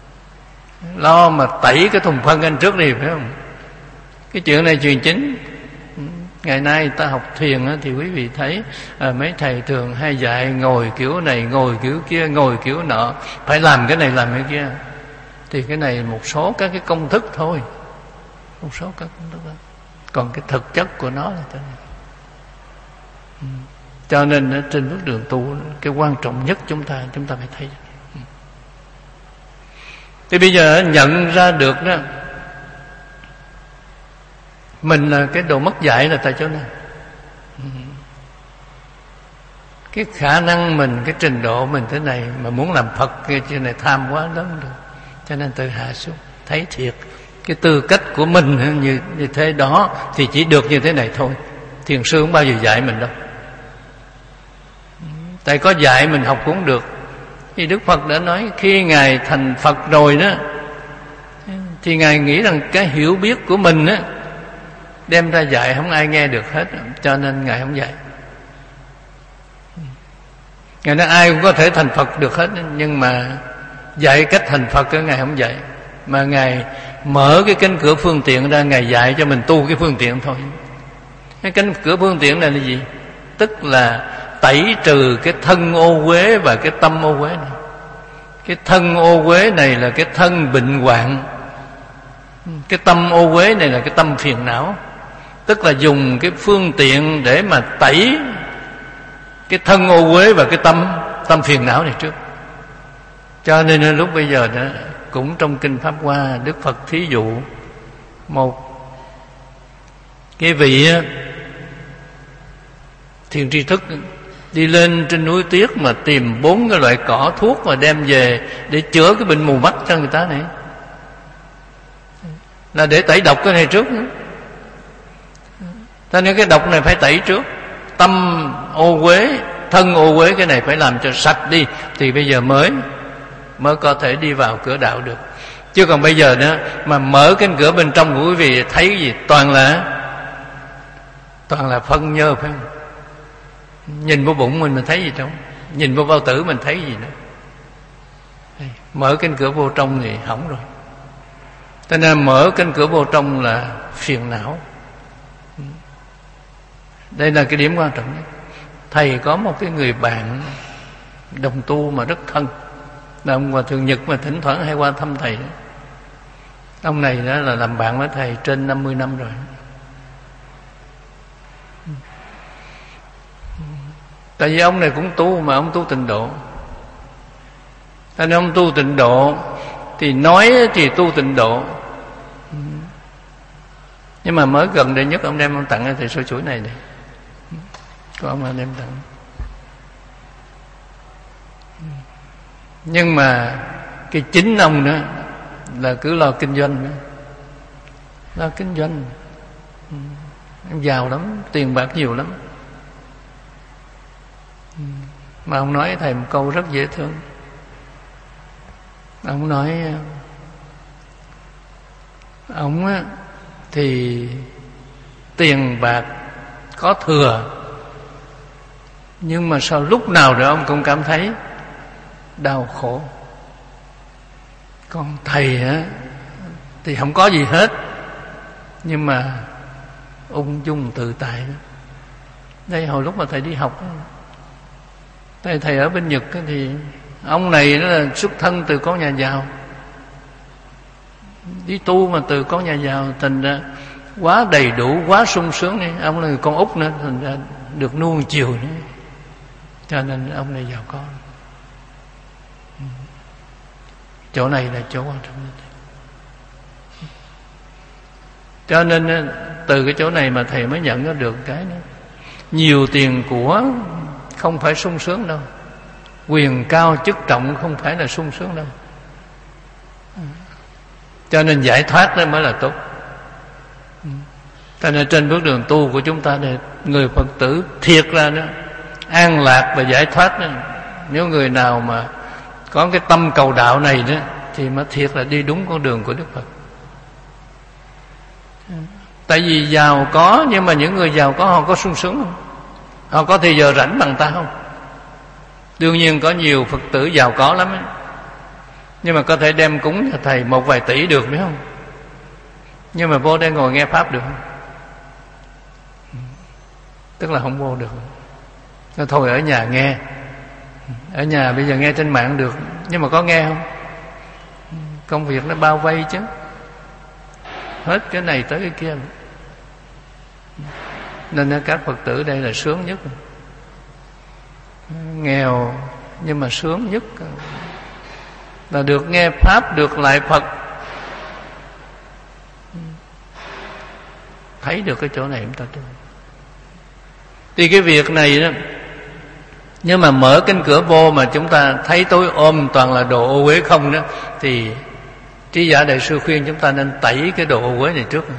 Lo mà tẩy cái thùng phân anh trước đi, phải không? Cái chuyện này chuyện chính. Ngày nay ta học thiền á, thì quý vị thấy à, mấy thầy thường hay dạy ngồi kiểu này, ngồi kiểu kia, ngồi kiểu nọ, phải làm cái này làm cái kia. Thì cái này một số các cái công thức thôi, một số các công thức đó. Còn cái thực chất của nó là thế này. Ừ. Cho nên trên bước đường tu, cái quan trọng nhất chúng ta chúng ta phải thấy. Ừ. Thì bây giờ nhận ra được đó, mình là cái độ mất dạy là tại chỗ này. Ừ. Cái khả năng mình, cái trình độ mình thế này mà muốn làm Phật kia trên này tham quá lớn được, cho nên tự hạ xuống, thấy thiệt cái tư cách của mình như, như thế đó thì chỉ được như thế này thôi. Thiền sư không bao giờ dạy mình đâu, tại có dạy mình học cũng được. Thì Đức Phật đã nói khi Ngài thành Phật rồi đó, thì Ngài nghĩ rằng cái hiểu biết của mình á đem ra dạy không ai nghe được hết, cho nên Ngài không dạy. Ngài nói ai cũng có thể thành Phật được hết, nhưng mà dạy cách thành Phật đó Ngài không dạy, mà Ngài mở cái cánh cửa phương tiện ra, Ngài dạy cho mình tu cái phương tiện thôi. Cái cánh cửa phương tiện này là gì? Tức là tẩy trừ cái thân ô uế và cái tâm ô uế này. Cái thân ô uế này là cái thân bệnh hoạn, cái tâm ô uế này là cái tâm phiền não. Tức là dùng cái phương tiện để mà tẩy cái thân ô uế và cái tâm tâm phiền não này trước. Cho nên lúc bây giờ đó, cũng trong Kinh Pháp Hoa, Đức Phật thí dụ một cái vị thiền tri thức đi lên trên núi Tuyết mà tìm bốn cái loại cỏ thuốc mà đem về để chữa cái bệnh mù mắt cho người ta này, là để tẩy độc cái này trước nữa. Cho nên cái độc này phải tẩy trước. Tâm ô uế, thân ô uế, cái này phải làm cho sạch đi, thì bây giờ mới mới có thể đi vào cửa đạo được. Chứ còn bây giờ nữa mà mở cánh cửa bên trong của quý vị thấy cái gì? Toàn là toàn là phân nhơ, phải không? Nhìn vô bụng mình mình thấy gì trong, nhìn vô bao tử mình thấy gì nữa. Mở cánh cửa vô trong thì hỏng rồi. Cho nên mở cánh cửa vô trong là phiền não. Đây là cái điểm quan trọng nhất. Thầy có một cái người bạn đồng tu mà rất thân, là ông Hòa Thượng Nhật, mà thỉnh thoảng hay qua thăm thầy đó. Ông này đó là làm bạn với thầy trên năm mươi năm rồi. Tại vì ông này cũng tu, mà ông tu tịnh độ. Cho nên ông tu tịnh độ thì nói thì tu tịnh độ, nhưng mà mới gần đây nhất ông đem ông tặng cho thầy sôi chuỗi này này. Có ông đem tặng. Nhưng mà cái chính ông nữa là cứ lo kinh doanh nữa. Lo kinh doanh. Ông giàu lắm, tiền bạc nhiều lắm. Mà ông nói thầy một câu rất dễ thương. Ông nói ông á thì tiền bạc có thừa, nhưng mà sao lúc nào rồi ông cũng cảm thấy đau khổ. Còn thầy á thì không có gì hết, nhưng mà ung dung tự tại đó. Đây hồi lúc mà thầy đi học đó, thầy, thầy ở bên Nhật đó, thì ông này nó là xuất thân từ con nhà giàu, đi tu mà từ con nhà giàu, thành ra quá đầy đủ, quá sung sướng đi. Ông là người con út nữa, thành ra được nuông chiều nữa, cho nên ông này giàu có. Chỗ này là chỗ quan trọng nhất. Cho nên từ cái chỗ này mà thầy mới nhận ra được cái đó. Nhiều tiền của không phải sung sướng đâu, quyền cao chức trọng không phải là sung sướng đâu. Cho nên giải thoát đó mới là tốt. Cho nên trên bước đường tu của chúng ta này, người Phật tử thiệt ra đó, an lạc và giải thoát đó, nếu người nào mà có cái tâm cầu đạo này đó, thì mới thiệt là đi đúng con đường của Đức Phật. Tại vì giàu có, nhưng mà những người giàu có họ có sung sướng không? Họ có thời giờ rảnh bằng ta không? Đương nhiên có nhiều Phật tử giàu có lắm ấy, nhưng mà có thể đem cúng cho thầy một vài tỷ được phải không? Nhưng mà vô đây ngồi nghe Pháp được không? tức là không vô được. Nó thôi ở nhà nghe, ở nhà bây giờ nghe trên mạng được, nhưng mà có nghe không? Công việc nó bao vây chứ, hết cái này tới cái kia. Nên các Phật tử đây là sướng nhất, nghèo nhưng mà sướng nhất là được nghe Pháp, được lại Phật, thấy được cái chỗ này chúng ta tu. Thì cái việc này đó, nhưng mà mở cánh cửa vô mà chúng ta thấy tối ôm toàn là đồ ô uế không đó, thì Trí Giả Đại Sư khuyên chúng ta nên tẩy cái đồ ô uế này trước.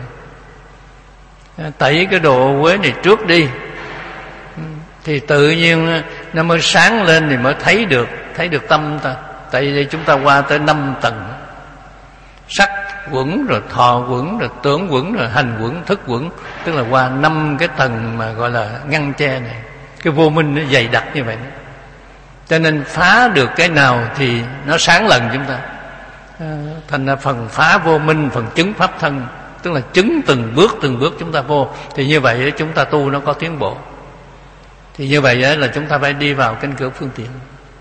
Tẩy cái đồ ô uế này trước đi, thì tự nhiên nó mới sáng lên, thì mới thấy được, thấy được tâm ta. Tại vì chúng ta qua tới năm tầng: sắc quẩn, rồi thọ quẩn, rồi tưởng quẩn, rồi hành quẩn, thức quẩn. Tức là qua năm cái tầng mà gọi là ngăn che này. Cái vô minh nó dày đặc như vậy đó. Cho nên phá được cái nào thì nó sáng lần chúng ta. Thành ra phần phá vô minh, phần chứng pháp thân, tức là chứng từng bước từng bước chúng ta vô. Thì như vậy chúng ta tu nó có tiến bộ. Thì như vậy là chúng ta phải đi vào cánh cửa phương tiện.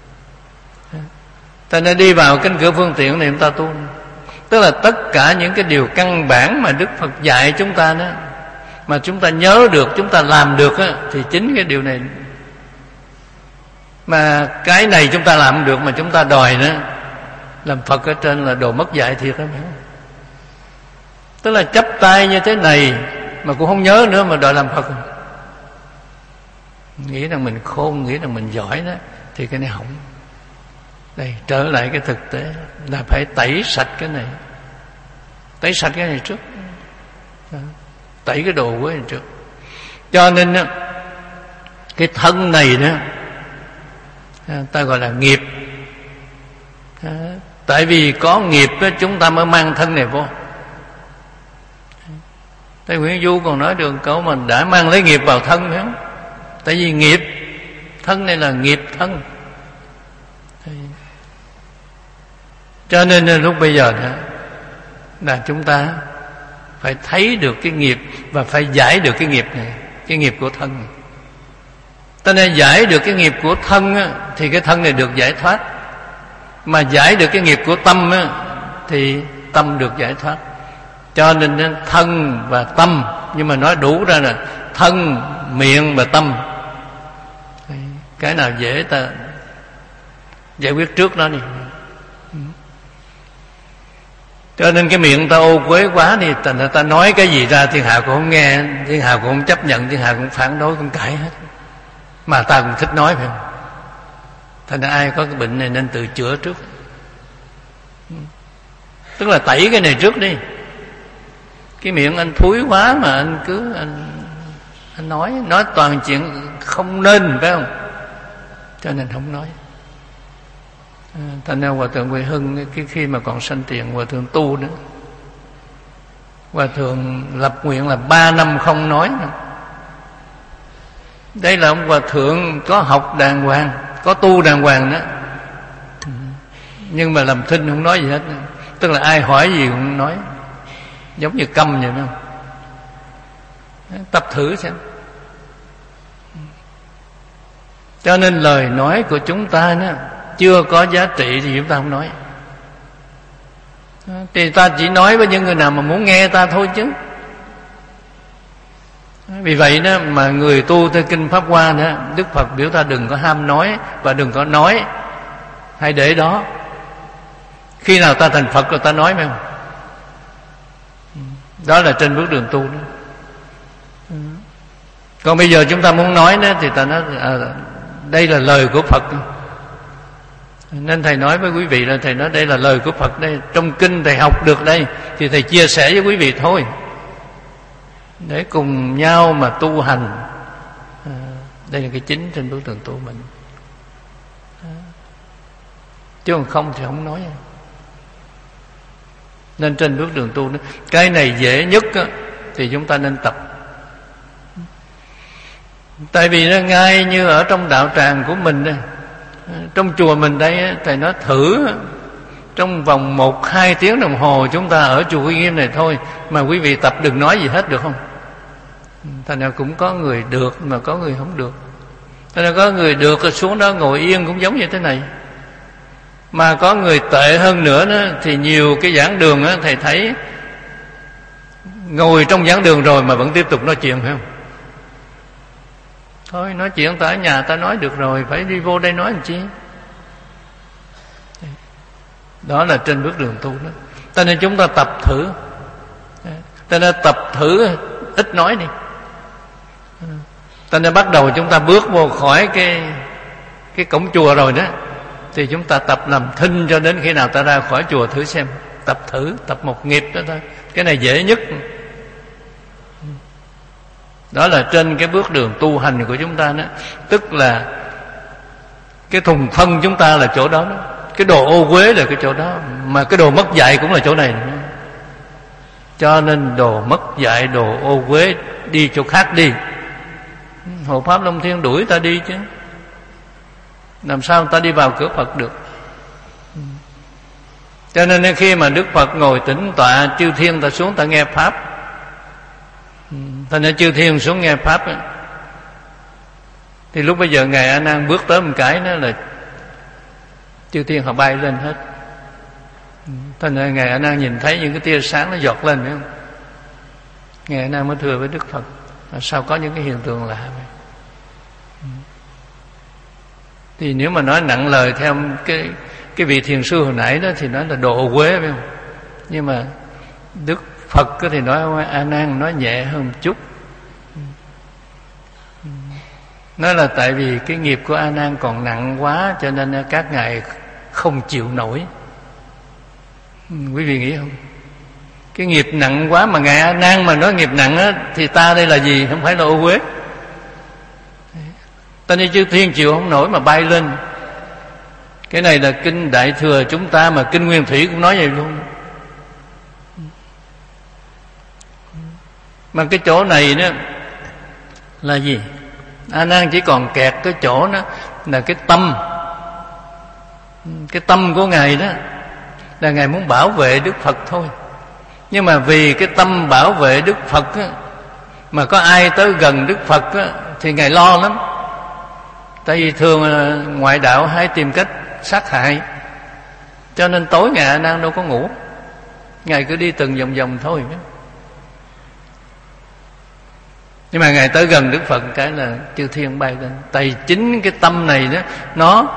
Ta nên đi vào cánh cửa phương tiện này chúng ta tu. Tức là tất cả những cái điều căn bản mà Đức Phật dạy chúng ta đó, mà chúng ta nhớ được, chúng ta làm được á, thì chính cái điều này. Mà cái này chúng ta làm được mà chúng ta đòi nữa, làm Phật ở trên là đồ mất dạy thiệt đó. Tức là chắp tay như thế này mà cũng không nhớ nữa mà đòi làm Phật, nghĩ rằng mình khôn, nghĩ rằng mình giỏi đó, thì cái này hỏng. Đây, trở lại cái thực tế là phải tẩy sạch cái này, tẩy sạch cái này trước, tẩy cái đồ quế này trước. Cho nên đó, cái thân này đó ta gọi là nghiệp. Tại vì có nghiệp đó, chúng ta mới mang thân này vô. Thầy Nguyễn Du còn nói được câu mà đã mang lấy nghiệp vào thân nữa. Tại vì nghiệp, thân này là nghiệp thân. Cho nên lúc bây giờ đó, là chúng ta phải thấy được cái nghiệp và phải giải được cái nghiệp này, cái nghiệp của thân này. Ta nên giải được cái nghiệp của thân á, thì cái thân này được giải thoát. Mà giải được cái nghiệp của tâm á, thì tâm được giải thoát. Cho nên thân và tâm, nhưng mà nói đủ ra là thân, miệng và tâm. Cái nào dễ ta giải quyết trước đó đi. Cho nên cái miệng ta ô quế quá thì ta, ta nói cái gì ra thiên hạ cũng không nghe, thiên hạ cũng không chấp nhận, thiên hạ cũng phản đối, cũng cãi hết. Mà ta cũng thích nói, phải không? Thành ra ai có cái bệnh này nên tự chữa trước. Tức là tẩy cái này trước đi. Cái miệng anh thúi quá mà anh cứ anh, anh nói nói toàn chuyện không nên, phải không? Cho nên không nói. Thành ra Hòa Thượng Huệ Hưng cái khi mà còn sanh tiền, Hòa Thượng tu đó, Hòa Thượng lập nguyện là ba năm không nói nữa. Đây là ông Hòa Thượng có học đàng hoàng, có tu đàng hoàng đó, nhưng mà làm thinh không nói gì hết. Tức là ai hỏi gì cũng không nói, giống như câm vậy, phải không? Tập thử xem. Cho nên lời nói của chúng ta đó chưa có giá trị thì chúng ta không nói. Thì ta chỉ nói với những người nào mà muốn nghe ta thôi chứ. Vì vậy đó mà người tu theo kinh Pháp Hoa đó, Đức Phật biểu ta đừng có ham nói và đừng có nói, hãy để đó. Khi nào ta thành Phật rồi ta nói, phải không? Đó là trên bước đường tu đó. Còn bây giờ chúng ta muốn nói đó thì ta nói à, đây là lời của Phật. Nên thầy nói với quý vị là thầy nói đây là lời của Phật đây, trong kinh thầy học được đây thì thầy chia sẻ với quý vị thôi, để cùng nhau mà tu hành. À, đây là cái chính trên bước đường tu mình. À, chứ còn không thì không nói. Nên trên bước đường tu đó, cái này dễ nhất á, thì chúng ta nên tập. Tại vì nó ngay như ở trong đạo tràng của mình đây, trong chùa mình đây, thầy nói thử trong vòng một hai tiếng đồng hồ chúng ta ở chùa Uy Nghiêm này thôi, mà quý vị tập đừng nói gì hết, được không? Thành ra cũng có người được mà có người không được. Thành ra có người được rồi xuống đó ngồi yên cũng giống như thế này. Mà có người tệ hơn nữa đó, thì nhiều cái giảng đường đó, thầy thấy ngồi trong giảng đường rồi mà vẫn tiếp tục nói chuyện, phải không? Thôi nói chuyện ta ở nhà ta nói được rồi, phải đi vô đây nói làm chi? Đó là trên bước đường tu đó. Cho nên chúng ta tập thử, cho nên tập thử ít nói đi. Cho nên bắt đầu chúng ta bước vô khỏi cái cái cổng chùa rồi đó, thì chúng ta tập làm thinh cho đến khi nào ta ra khỏi chùa thử xem. Tập thử, tập một nghiệp đó thôi. Cái này dễ nhất. Đó là trên cái bước đường tu hành của chúng ta đó. Tức là cái thùng phân chúng ta là chỗ đó, đó. Cái đồ ô uế là cái chỗ đó. Mà cái đồ mất dạy cũng là chỗ này. Cho nên đồ mất dạy, đồ ô uế đi chỗ khác đi. Hộ Pháp Long Thiên đuổi ta đi chứ, làm sao ta đi vào cửa Phật được. Cho nên khi mà Đức Phật ngồi tĩnh tọa, chư thiên ta xuống ta nghe Pháp. Thành ra chư thiên xuống nghe Pháp ấy, thì lúc bây giờ Ngài A Nan bước tới một cái đó là chư thiên họ bay lên hết. Thành ra Ngài A Nan nhìn thấy những cái tia sáng nó giọt lên, phải không? Ngài A Nan mới thưa với Đức Phật: sao có những cái hiện tượng lạ vậy? Thì nếu mà nói nặng lời theo cái cái vị thiền sư hồi nãy đó thì nói là đồ quế, phải không? Nhưng mà Đức Phật thì nói A Nan nói nhẹ hơn một chút. Nói là tại vì cái nghiệp của A Nan còn nặng quá, cho nên các ngài không chịu nổi. Quý vị nghĩ không? Cái nghiệp nặng quá mà ngài A Nan mà nói nghiệp nặng á, thì ta đây là gì? Không phải là ô uế. Ta nên chư thiên chịu không nổi mà bay lên. Cái này là kinh Đại Thừa chúng ta, mà kinh Nguyên Thủy cũng nói vậy luôn. Mà cái chỗ này đó là gì? A Nan chỉ còn kẹt cái chỗ đó là cái tâm. Cái tâm của ngài đó là ngài muốn bảo vệ Đức Phật thôi. Nhưng mà vì cái tâm bảo vệ Đức Phật á, mà có ai tới gần Đức Phật á, thì ngài lo lắm. Tại vì thường ngoại đạo hay tìm cách sát hại, cho nên tối ngài A Nan đâu có ngủ, ngài cứ đi từng vòng vòng thôi. Nhưng mà ngài tới gần Đức Phật cái là chư thiên bay lên. Tại chính cái tâm này đó, nó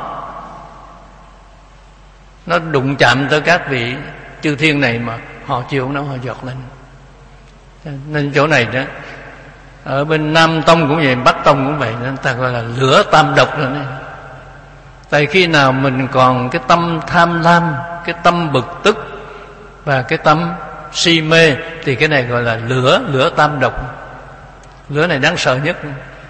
nó đụng chạm tới các vị chư thiên này mà họ chịu không, họ giọt lên. Nên chỗ này đó, ở bên Nam Tông cũng vậy, Bắc Tông cũng vậy, nên ta gọi là lửa tam độc rồi này. Tại khi nào mình còn cái tâm tham lam, cái tâm bực tức và cái tâm si mê, thì cái này gọi là lửa lửa tam độc. Lửa này đáng sợ nhất.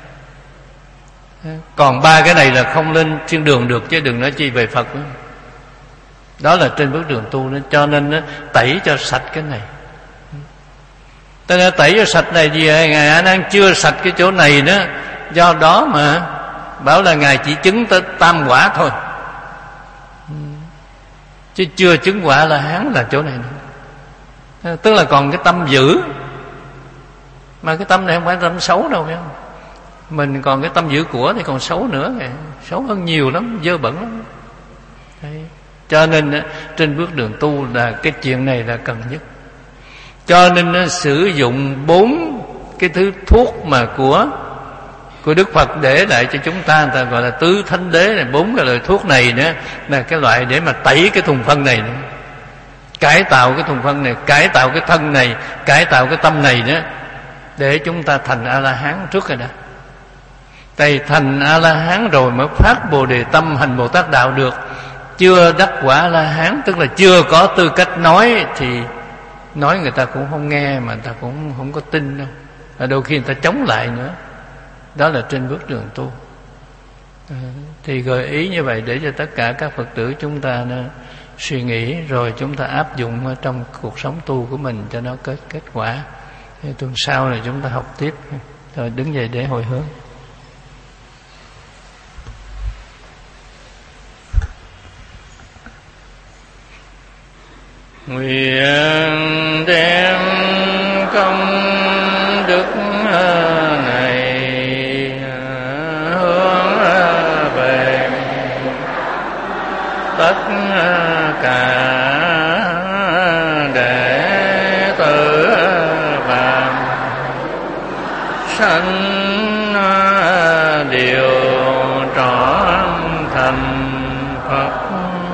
Còn ba cái này là không lên thiên đường được, chứ đừng nói chi về Phật nữa. Đó là trên bước đường tu đó. Cho nên nó tẩy cho sạch cái này. Cho nên tẩy cho sạch này gì? Ngài A Nan chưa sạch cái chỗ này đó. Do đó mà bảo là ngài chỉ chứng tới tam quả thôi, chứ chưa chứng quả La Hán là chỗ này nữa. Tức là còn cái tâm dữ. Mà cái tâm này không phải tâm xấu đâu, phải không? Mình còn cái tâm giữ của thì còn xấu nữa kìa. Xấu hơn nhiều lắm, dơ bẩn lắm. Đấy. Cho nên trên bước đường tu là cái chuyện này là cần nhất. Cho nên nó sử dụng bốn cái thứ thuốc mà của của Đức Phật để lại cho chúng ta, người ta gọi là tứ thánh đế này. Bốn cái loại thuốc này nữa là cái loại để mà tẩy cái thùng phân này nữa. Cải tạo cái thùng phân này, cải tạo cái thân này, cải tạo cái tâm này nữa, để chúng ta thành A-la-hán trước rồi đó. Tại thành A-la-hán rồi mới phát Bồ Đề tâm hành Bồ Tát đạo được. Chưa đắc quả A-la-hán, tức là chưa có tư cách nói, thì nói người ta cũng không nghe, mà người ta cũng không có tin đâu. Và đôi khi người ta chống lại nữa. Đó là trên bước đường tu. à, Thì gợi ý như vậy để cho tất cả các Phật tử chúng ta nó suy nghĩ, rồi chúng ta áp dụng trong cuộc sống tu của mình cho nó kết kết quả. Thì tuần sau này chúng ta học tiếp. Rồi đứng dậy để hồi hướng. Nguyện đem công đức sanh đều trọn thành Phật.